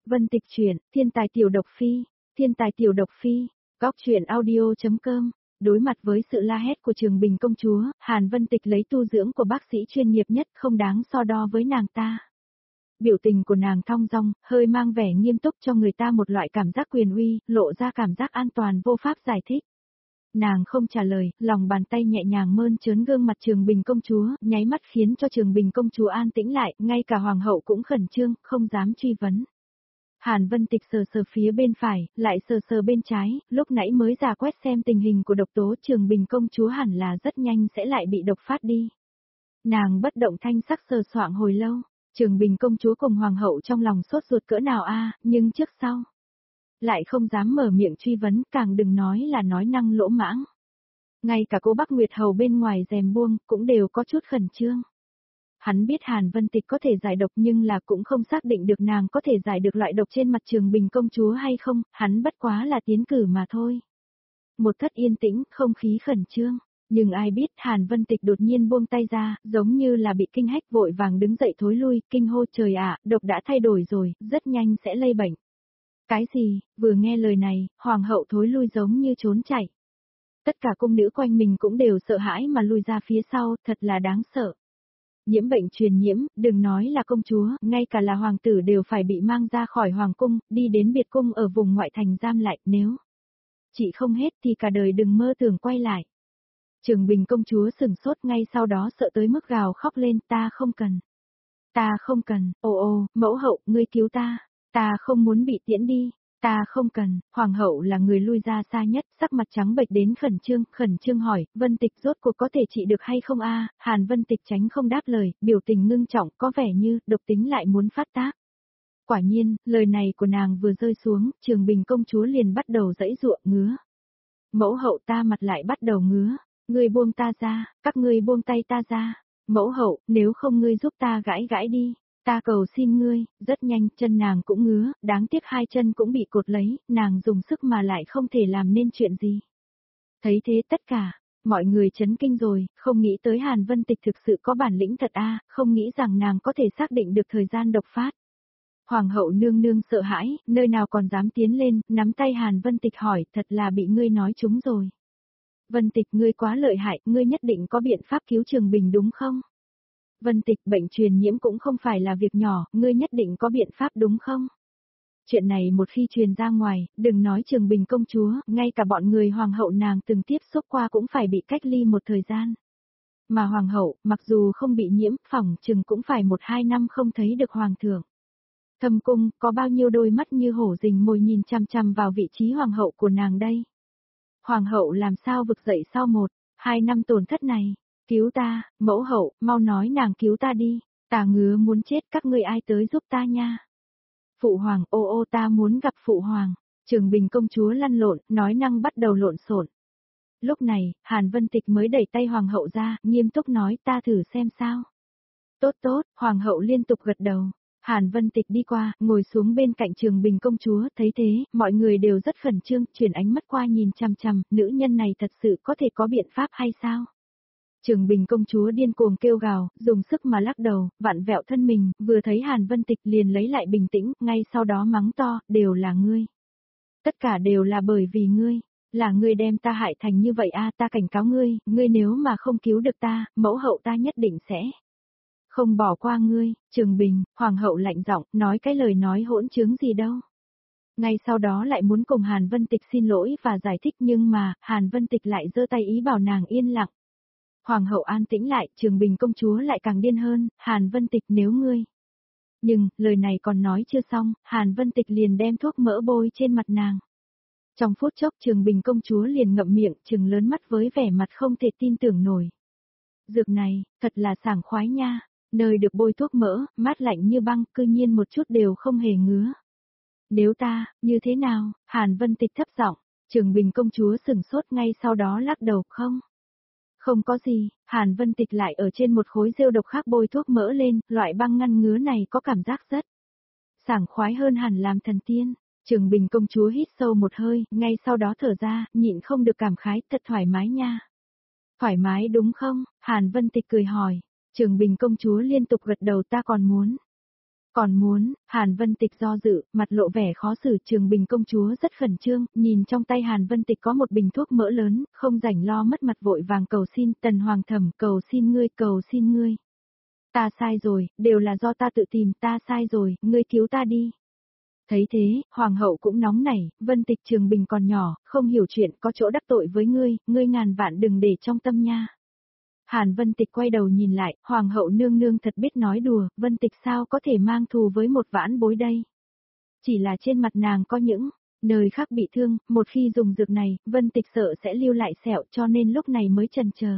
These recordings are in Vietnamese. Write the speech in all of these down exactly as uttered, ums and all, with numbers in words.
Vân Tịch truyện, Thiên tài tiểu độc phi, Thiên tài tiểu độc phi, góc truyện audio.com. Đối mặt với sự la hét của Trường Bình công chúa, Hàn Vân Tịch lấy tu dưỡng của bác sĩ chuyên nghiệp nhất không đáng so đo với nàng ta. Biểu tình của nàng thong dong, hơi mang vẻ nghiêm túc cho người ta một loại cảm giác quyền uy, lộ ra cảm giác an toàn vô pháp giải thích. Nàng không trả lời, lòng bàn tay nhẹ nhàng mơn trớn gương mặt Trường Bình công chúa, nháy mắt khiến cho Trường Bình công chúa an tĩnh lại, ngay cả hoàng hậu cũng khẩn trương, không dám truy vấn. Hàn Vân Tịch sờ sờ phía bên phải, lại sờ sờ bên trái, lúc nãy mới ra quét xem tình hình của độc tố Trường Bình công chúa hẳn là rất nhanh sẽ lại bị độc phát đi. Nàng bất động thanh sắc sờ soạng hồi lâu, Trường Bình công chúa cùng hoàng hậu trong lòng sốt ruột cỡ nào a, nhưng trước sau lại không dám mở miệng truy vấn, càng đừng nói là nói năng lỗ mãng. Ngay cả cô Bắc Nguyệt Hầu bên ngoài rèm buông, cũng đều có chút khẩn trương. Hắn biết Hàn Vân Tịch có thể giải độc nhưng là cũng không xác định được nàng có thể giải được loại độc trên mặt Trường Bình công chúa hay không, hắn bất quá là tiến cử mà thôi. Một thất yên tĩnh, không khí khẩn trương, nhưng ai biết Hàn Vân Tịch đột nhiên buông tay ra, giống như là bị kinh hách vội vàng đứng dậy thối lui, kinh hô trời ạ, độc đã thay đổi rồi, rất nhanh sẽ lây bệnh. Cái gì, vừa nghe lời này, hoàng hậu thối lui giống như trốn chạy. Tất cả cung nữ quanh mình cũng đều sợ hãi mà lui ra phía sau, thật là đáng sợ. Nhiễm bệnh truyền nhiễm, đừng nói là công chúa, ngay cả là hoàng tử đều phải bị mang ra khỏi hoàng cung, đi đến biệt cung ở vùng ngoại thành giam lại, nếu chị không hết thì cả đời đừng mơ tưởng quay lại. Trường Bình công chúa sừng sốt ngay sau đó sợ tới mức gào khóc lên, ta không cần. Ta không cần, ô ô, mẫu hậu, ngươi cứu ta. Ta không muốn bị tiễn đi, ta không cần, hoàng hậu là người lui ra xa nhất, sắc mặt trắng bệch đến khẩn trương, khẩn trương hỏi, Vân Tịch rốt cuộc có thể trị được hay không a? Hàn Vân Tịch tránh không đáp lời, biểu tình ngưng trọng, có vẻ như độc tính lại muốn phát tác. Quả nhiên, lời này của nàng vừa rơi xuống, Trường Bình công chúa liền bắt đầu giãy giụa ngứa. Mẫu hậu ta mặt lại bắt đầu ngứa, ngươi buông ta ra, các ngươi buông tay ta ra, mẫu hậu, nếu không ngươi giúp ta gãi gãi đi. Ta cầu xin ngươi, rất nhanh, chân nàng cũng ngứa, đáng tiếc hai chân cũng bị cột lấy, nàng dùng sức mà lại không thể làm nên chuyện gì. Thấy thế tất cả, mọi người chấn kinh rồi, không nghĩ tới Hàn Vân Tịch thực sự có bản lĩnh thật a, không nghĩ rằng nàng có thể xác định được thời gian độc phát. Hoàng hậu nương nương sợ hãi, nơi nào còn dám tiến lên, nắm tay Hàn Vân Tịch hỏi, thật là bị ngươi nói trúng rồi. Vân Tịch ngươi quá lợi hại, ngươi nhất định có biện pháp cứu Trường Bình đúng không? Vân Tịch, bệnh truyền nhiễm cũng không phải là việc nhỏ, ngươi nhất định có biện pháp đúng không? Chuyện này một khi truyền ra ngoài, đừng nói Trường Bình công chúa, ngay cả bọn người hoàng hậu nàng từng tiếp xúc qua cũng phải bị cách ly một thời gian. Mà hoàng hậu, mặc dù không bị nhiễm, phỏng chừng cũng phải một hai năm không thấy được hoàng thượng. Thâm cung, có bao nhiêu đôi mắt như hổ rình mồi nhìn chằm chằm vào vị trí hoàng hậu của nàng đây? Hoàng hậu làm sao vực dậy sau một, hai năm tổn thất này? Cứu ta, mẫu hậu, mau nói nàng cứu ta đi, ta ngứa muốn chết, các ngươi ai tới giúp ta nha. Phụ hoàng, ô ô ta muốn gặp phụ hoàng. Trường Bình công chúa lăn lộn, nói năng bắt đầu lộn xộn. Lúc này, Hàn Vân Tịch mới đẩy tay hoàng hậu ra, nghiêm túc nói, ta thử xem sao. Tốt tốt, hoàng hậu liên tục gật đầu. Hàn Vân Tịch đi qua, ngồi xuống bên cạnh Trường Bình công chúa, thấy thế, mọi người đều rất khẩn trương, chuyển ánh mắt qua nhìn chằm chằm, nữ nhân này thật sự có thể có biện pháp hay sao? Trường Bình công chúa điên cuồng kêu gào, dùng sức mà lắc đầu, vặn vẹo thân mình, vừa thấy Hàn Vân Tịch liền lấy lại bình tĩnh, ngay sau đó mắng to, đều là ngươi. Tất cả đều là bởi vì ngươi, là ngươi đem ta hại thành như vậy a, ta cảnh cáo ngươi, ngươi nếu mà không cứu được ta, mẫu hậu ta nhất định sẽ không bỏ qua ngươi. Trường Bình, hoàng hậu lạnh giọng, nói cái lời nói hỗn trướng gì đâu. Ngay sau đó lại muốn cùng Hàn Vân Tịch xin lỗi và giải thích nhưng mà, Hàn Vân Tịch lại giơ tay ý bảo nàng yên lặng. Hoàng hậu an tĩnh lại, Trường Bình công chúa lại càng điên hơn, Hàn Vân Tịch nếu ngươi. Nhưng, lời này còn nói chưa xong, Hàn Vân Tịch liền đem thuốc mỡ bôi trên mặt nàng. Trong phút chốc Trường Bình công chúa liền ngậm miệng, trừng lớn mắt với vẻ mặt không thể tin tưởng nổi. Dược này, thật là sảng khoái nha, nơi được bôi thuốc mỡ, mát lạnh như băng, cư nhiên một chút đều không hề ngứa. Nếu ta, như thế nào, Hàn Vân Tịch thấp giọng, Trường Bình công chúa sửng sốt ngay sau đó lắc đầu, không. Không có gì, Hàn Vân Tịch lại ở trên một khối rêu độc khác bôi thuốc mỡ lên, loại băng ngăn ngứa này có cảm giác rất sảng khoái hơn hẳn làm thần tiên. Trường Bình công chúa hít sâu một hơi, ngay sau đó thở ra, nhịn không được cảm khái, thật thoải mái nha. Thoải mái đúng không? Hàn Vân Tịch cười hỏi. Trường Bình công chúa liên tục gật đầu, ta còn muốn Còn muốn, Hàn Vân Tịch do dự, mặt lộ vẻ khó xử. Trường Bình công chúa rất khẩn trương, nhìn trong tay Hàn Vân Tịch có một bình thuốc mỡ lớn, không rảnh lo mất mặt vội vàng cầu xin, Tần Hoàng thẩm, cầu xin ngươi, cầu xin ngươi. Ta sai rồi, đều là do ta tự tìm, ta sai rồi, ngươi cứu ta đi. Thấy thế, Hoàng hậu cũng nóng nảy, Vân Tịch Trường Bình còn nhỏ, không hiểu chuyện, có chỗ đắc tội với ngươi, ngươi ngàn vạn đừng để trong tâm nha. Hàn Vân Tịch quay đầu nhìn lại, Hoàng hậu nương nương thật biết nói đùa, Vân Tịch sao có thể mang thù với một vãn bối đây. Chỉ là trên mặt nàng có những nơi khác bị thương, một khi dùng dược này, Vân Tịch sợ sẽ lưu lại sẹo cho nên lúc này mới chần chờ.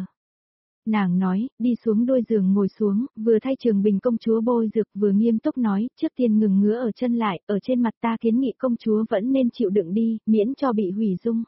Nàng nói, đi xuống đôi giường ngồi xuống, vừa thay Trường Bình công chúa bôi dược vừa nghiêm túc nói, trước tiên ngừng ngứa ở chân lại, ở trên mặt ta kiến nghị công chúa vẫn nên chịu đựng đi, miễn cho bị hủy dung.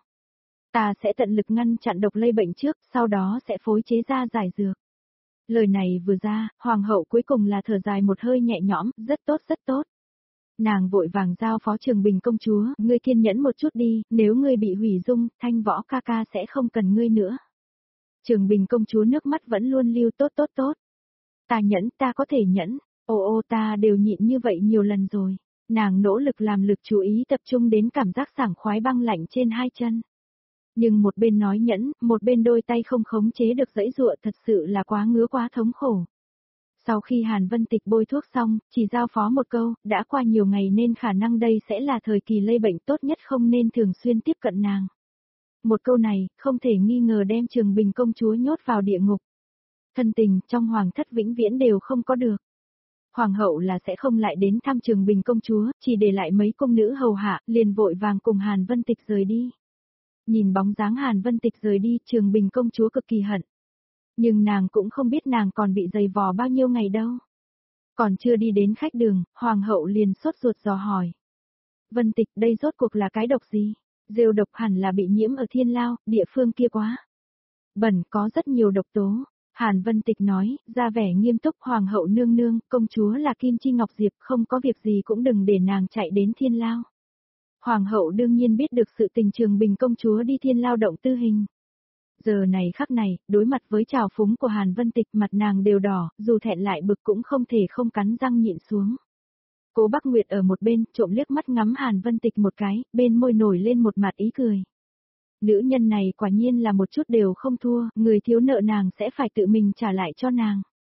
Ta sẽ tận lực ngăn chặn độc lây bệnh trước, sau đó sẽ phối chế ra giải dược. Lời này vừa ra, Hoàng hậu cuối cùng là thở dài một hơi nhẹ nhõm, rất tốt rất tốt. Nàng vội vàng giao phó Trường Bình công chúa, ngươi kiên nhẫn một chút đi, nếu ngươi bị hủy dung, Thanh Võ ca ca sẽ không cần ngươi nữa. Trường Bình công chúa nước mắt vẫn luôn lưu tốt tốt tốt. Ta nhẫn, ta có thể nhẫn, ô ô ta đều nhịn như vậy nhiều lần rồi. Nàng nỗ lực làm lực chú ý tập trung đến cảm giác sảng khoái băng lạnh trên hai chân. Nhưng một bên nói nhẫn, một bên đôi tay không khống chế được dãy dụa thật sự là quá ngứa quá thống khổ. Sau khi Hàn Vân Tịch bôi thuốc xong, chỉ giao phó một câu, đã qua nhiều ngày nên khả năng đây sẽ là thời kỳ lây bệnh tốt nhất không nên thường xuyên tiếp cận nàng. Một câu này, không thể nghi ngờ đem Trường Bình công chúa nhốt vào địa ngục. Thân tình trong hoàng thất vĩnh viễn đều không có được. Hoàng hậu là sẽ không lại đến thăm Trường Bình công chúa, chỉ để lại mấy công nữ hầu hạ, liền vội vàng cùng Hàn Vân Tịch rời đi. Nhìn bóng dáng Hàn Vân Tịch rời đi, Trường Bình công chúa cực kỳ hận. Nhưng nàng cũng không biết nàng còn bị giày vò bao nhiêu ngày đâu. Còn chưa đi đến khách đường, Hoàng hậu liền sốt ruột dò hỏi. Vân Tịch, đây rốt cuộc là cái độc gì? Rêu độc hẳn là bị nhiễm ở Thiên Lao, địa phương kia quá bẩn, có rất nhiều độc tố. Hàn Vân Tịch nói, ra vẻ nghiêm túc, Hoàng hậu nương nương, công chúa là Kim Chi Ngọc Diệp, không có việc gì cũng đừng để nàng chạy đến Thiên Lao. Hoàng hậu đương nhiên biết được sự tình Trường Bình công chúa đi Thiên Lao động tư hình. Giờ này khắc này, đối mặt với trào phúng của Hàn Vân Tịch, mặt nàng đều đỏ, dù thẹn lại bực cũng không thể không cắn răng nhịn xuống. Cố Bắc Nguyệt ở một bên, trộm liếc mắt ngắm Hàn Vân Tịch một cái, bên môi nổi lên một mặt ý cười. Nữ nhân này quả nhiên là một chút đều không thua, người thiếu nợ nàng sẽ phải tự mình trả lại cho nàng.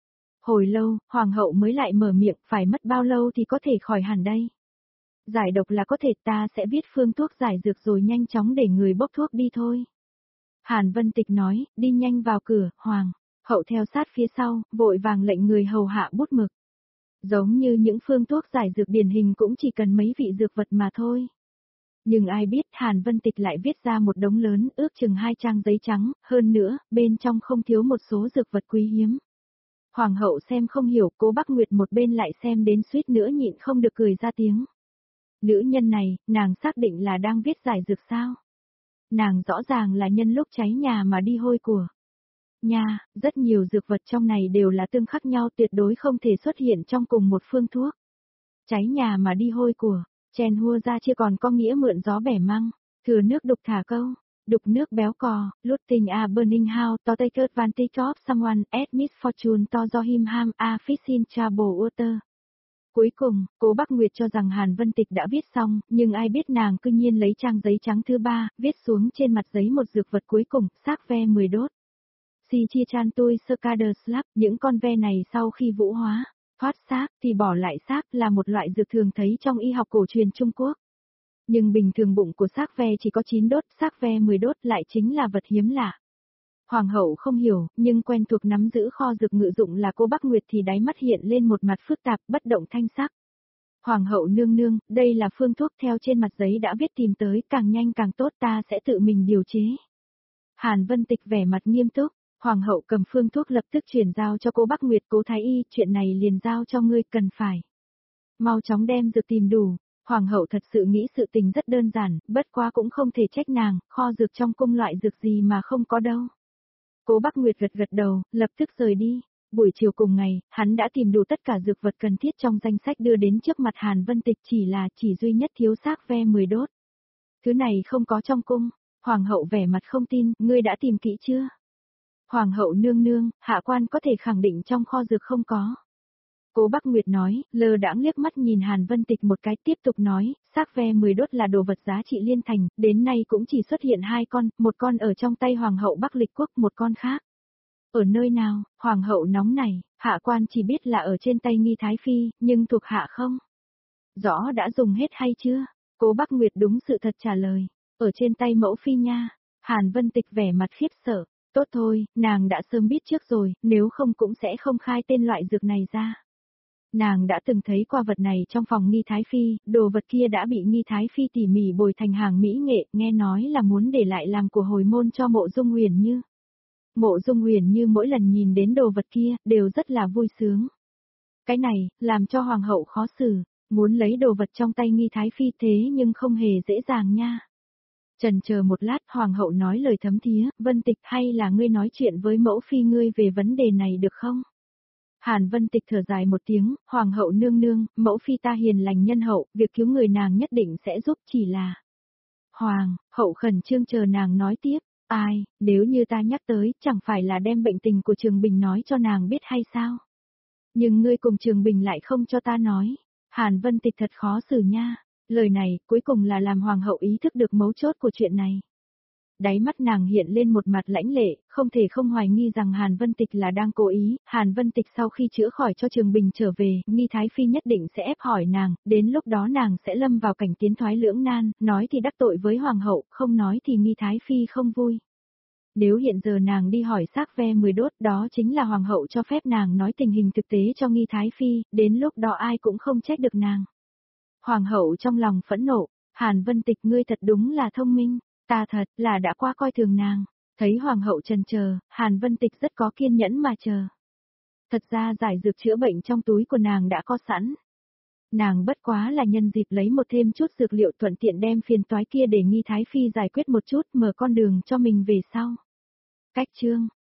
Hồi lâu, Hoàng hậu mới lại mở miệng, phải mất bao lâu thì có thể khỏi hẳn đây. Giải độc là có thể, ta sẽ viết phương thuốc giải dược rồi nhanh chóng để người bốc thuốc đi thôi. Hàn Vân Tịch nói, đi nhanh vào cửa, Hoàng hậu theo sát phía sau, vội vàng lệnh người hầu hạ bút mực. Giống như những phương thuốc giải dược điển hình cũng chỉ cần mấy vị dược vật mà thôi. Nhưng ai biết Hàn Vân Tịch lại viết ra một đống lớn, ước chừng hai trang giấy trắng, hơn nữa, bên trong không thiếu một số dược vật quý hiếm. Hoàng hậu xem không hiểu, Cố Bắc Nguyệt một bên lại xem đến suýt nữa nhịn không được cười ra tiếng. Nữ nhân này, nàng xác định là đang viết giải dược sao? Nàng rõ ràng là nhân lúc cháy nhà mà đi hôi của. Nha, rất nhiều dược vật trong này đều là tương khắc nhau, tuyệt đối không thể xuất hiện trong cùng một phương thuốc. Cháy nhà mà đi hôi của, chen hua ra chưa còn có nghĩa mượn gió bẻ măng, thừa nước đục thả câu, đục nước béo cò, looting a burning house to take advantage of someone at misfortune to do him harm a fishing trouble water. Cuối cùng, Cố Bắc Nguyệt cho rằng Hàn Vân Tịch đã viết xong, nhưng ai biết nàng cư nhiên lấy trang giấy trắng thứ ba, viết xuống trên mặt giấy một dược vật cuối cùng, xác ve mười đốt. Si chia chan tôi sơ ca đờ slap, những con ve này sau khi vũ hóa, thoát xác thì bỏ lại xác là một loại dược thường thấy trong y học cổ truyền Trung Quốc. Nhưng bình thường bụng của xác ve chỉ có chín đốt, xác ve mười đốt lại chính là vật hiếm lạ. Hoàng hậu không hiểu, nhưng quen thuộc nắm giữ kho dược ngự dụng là Cố Bắc Nguyệt thì đáy mắt hiện lên một mặt phức tạp, bất động thanh sắc. Hoàng hậu nương nương, đây là phương thuốc theo trên mặt giấy đã viết tìm tới, càng nhanh càng tốt, ta sẽ tự mình điều chế. Hàn Vân Tịch vẻ mặt nghiêm túc, Hoàng hậu cầm phương thuốc lập tức chuyển giao cho Cố Bắc Nguyệt, Cố thái y, chuyện này liền giao cho ngươi, cần phải mau chóng đem dược tìm đủ. Hoàng hậu thật sự nghĩ sự tình rất đơn giản, bất quá cũng không thể trách nàng, kho dược trong cung loại dược gì mà không có đâu. Cố Bắc Nguyệt gật gật đầu, lập tức rời đi. Buổi chiều cùng ngày, hắn đã tìm đủ tất cả dược vật cần thiết trong danh sách đưa đến trước mặt Hàn Vân Tịch, chỉ là chỉ duy nhất thiếu xác ve mười đốt. Thứ này không có trong cung. Hoàng hậu vẻ mặt không tin, ngươi đã tìm kỹ chưa? Hoàng hậu nương nương, hạ quan có thể khẳng định trong kho dược không có. Cố Bắc Nguyệt nói, lơ đãng liếc mắt nhìn Hàn Vân Tịch một cái tiếp tục nói, xác ve mười đốt là đồ vật giá trị liên thành, đến nay cũng chỉ xuất hiện hai con, một con ở trong tay Hoàng hậu Bắc Lịch Quốc, một con khác. Ở nơi nào, Hoàng hậu nóng này, hạ quan chỉ biết là ở trên tay Nghi Thái Phi, nhưng thuộc hạ không. Rõ đã dùng hết hay chưa? Cố Bắc Nguyệt đúng sự thật trả lời, ở trên tay mẫu phi nha. Hàn Vân Tịch vẻ mặt khiếp sợ, tốt thôi, nàng đã sớm biết trước rồi, nếu không cũng sẽ không khai tên loại dược này ra. Nàng đã từng thấy qua vật này trong phòng Nghi Thái Phi, đồ vật kia đã bị Nghi Thái Phi tỉ mỉ bồi thành hàng mỹ nghệ, nghe nói là muốn để lại làm của hồi môn cho Mộ Dung Huyền Như. Mộ Dung Huyền Như mỗi lần nhìn đến đồ vật kia, đều rất là vui sướng. Cái này, làm cho Hoàng hậu khó xử, muốn lấy đồ vật trong tay Nghi Thái Phi thế nhưng không hề dễ dàng nha. Trần chờ một lát, Hoàng hậu nói lời thấm thía, Vân Tịch hay là ngươi nói chuyện với mẫu phi ngươi về vấn đề này được không? Hàn Vân Tịch thở dài một tiếng, Hoàng hậu nương nương, mẫu phi ta hiền lành nhân hậu, việc cứu người nàng nhất định sẽ giúp, chỉ là... Hoàng, hậu khẩn trương chờ nàng nói tiếp, ai, nếu như ta nhắc tới, chẳng phải là đem bệnh tình của Trường Bình nói cho nàng biết hay sao? Nhưng ngươi cùng Trường Bình lại không cho ta nói. Hàn Vân Tịch thật khó xử nha. Lời này, cuối cùng là làm Hoàng hậu ý thức được mấu chốt của chuyện này. Đáy mắt nàng hiện lên một mặt lãnh lệ, không thể không hoài nghi rằng Hàn Vân Tịch là đang cố ý. Hàn Vân Tịch sau khi chữa khỏi cho Trường Bình trở về, Nghi Thái Phi nhất định sẽ ép hỏi nàng, đến lúc đó nàng sẽ lâm vào cảnh tiến thoái lưỡng nan, nói thì đắc tội với Hoàng hậu, không nói thì Nghi Thái Phi không vui. Nếu hiện giờ nàng đi hỏi xác ve mười đốt, đó chính là Hoàng hậu cho phép nàng nói tình hình thực tế cho Nghi Thái Phi, đến lúc đó ai cũng không trách được nàng. Hoàng hậu trong lòng phẫn nộ, Hàn Vân Tịch ngươi thật đúng là thông minh, ta thật là đã qua coi thường nàng. Thấy Hoàng hậu trần chờ, Hàn Vân Tịch rất có kiên nhẫn mà chờ. Thật ra giải dược chữa bệnh trong túi của nàng đã có sẵn. Nàng bất quá là nhân dịp lấy một thêm chút dược liệu thuận tiện đem phiền toái kia để Nghi Thái Phi giải quyết một chút, mở con đường cho mình về sau. Cách chương